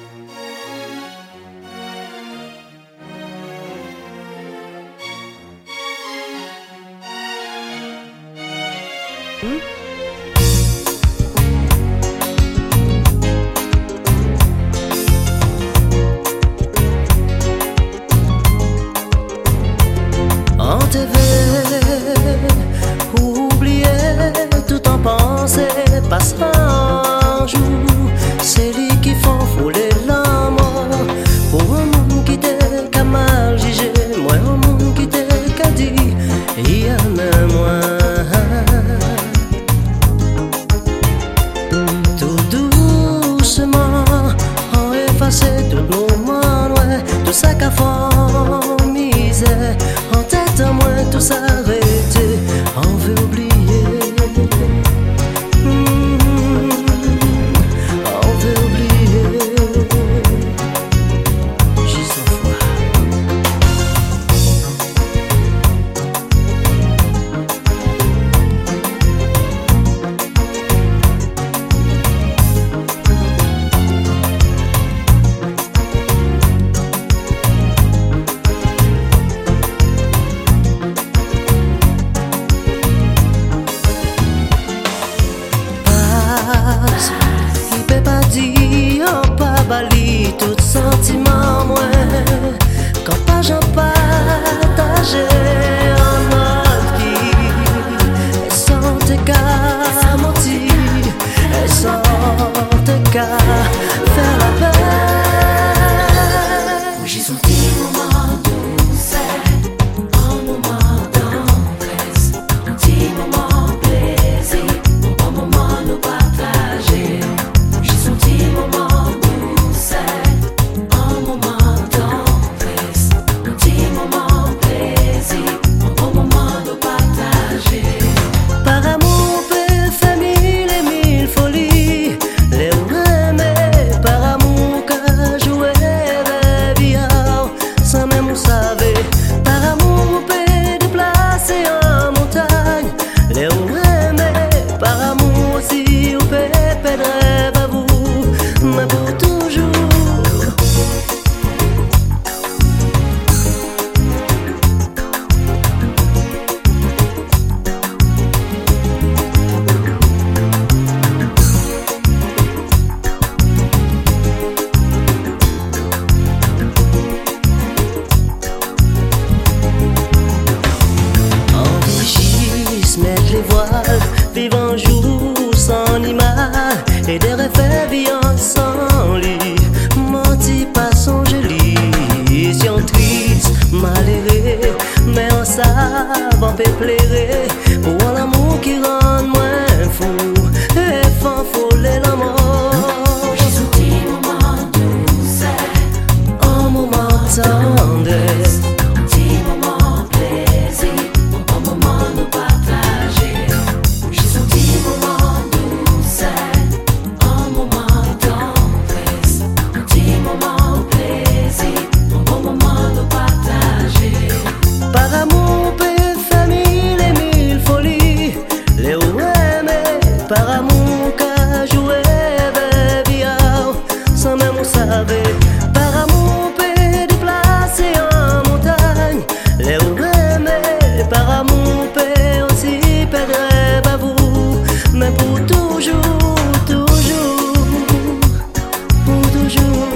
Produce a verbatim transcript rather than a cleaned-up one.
On devait oublier tout en pensée, passera un jour. C'est lui qui font fouler la mort. Pour un monde qui t'est qu'à mal jugé, moi un monde qui t'est qu'à dit, il y a même moi. Tout doucement, on effaçait tout nos mots, ouais, tout ça qu'a fait misère. En tête à moi, tout s'arrêter, on veut oublier. Mmh, on veut oublier. Juste une fois. Il peut pas dire, pas bali tout sentiment, moi. Quand pas j'en partageais en mode qui, et sans te cas mentir, et sans te cas faire la paix. J'ai senti moment douce, un moment d'empresse, un petit moment plaisir, un bon moment nous partager. J'ai senti moment douce, un moment d'empresse, un petit moment plaisir, un bon moment nous partager. Par amour, peut faire mille et mille folies, les aimer, par amour, qu'à jouer la vie, sans même vous savez. Par amour, peut déplacer en montagne, les aimer, par amour, si vous peut perdre rêve à vous, mais pour toujours. Mettre les voiles, vivre un jour sans animal, et des rêves vivant sans lit. Menti pas son joli, si on triste, malheureux, mais on savant peut plaire. Pour l'amour qui rend moins fou, et fan foller la mort. J'ai senti moment douce, Un moment tendresse, un petit moment plaisir, un bon moment nous partager. J'ai senti moment douce, un moment d'empresse, un petit moment plaisir, un bon moment nous partager. par amour, peut faire mille et mille folies, les aimer, par amour, qu'à jouer la vie, sans même vous savez. Par amour, peut déplacer en montagne, les aimer, par amour, peut aussi perdre rêve à vous, mais pour toujours, toujours, pour toujours.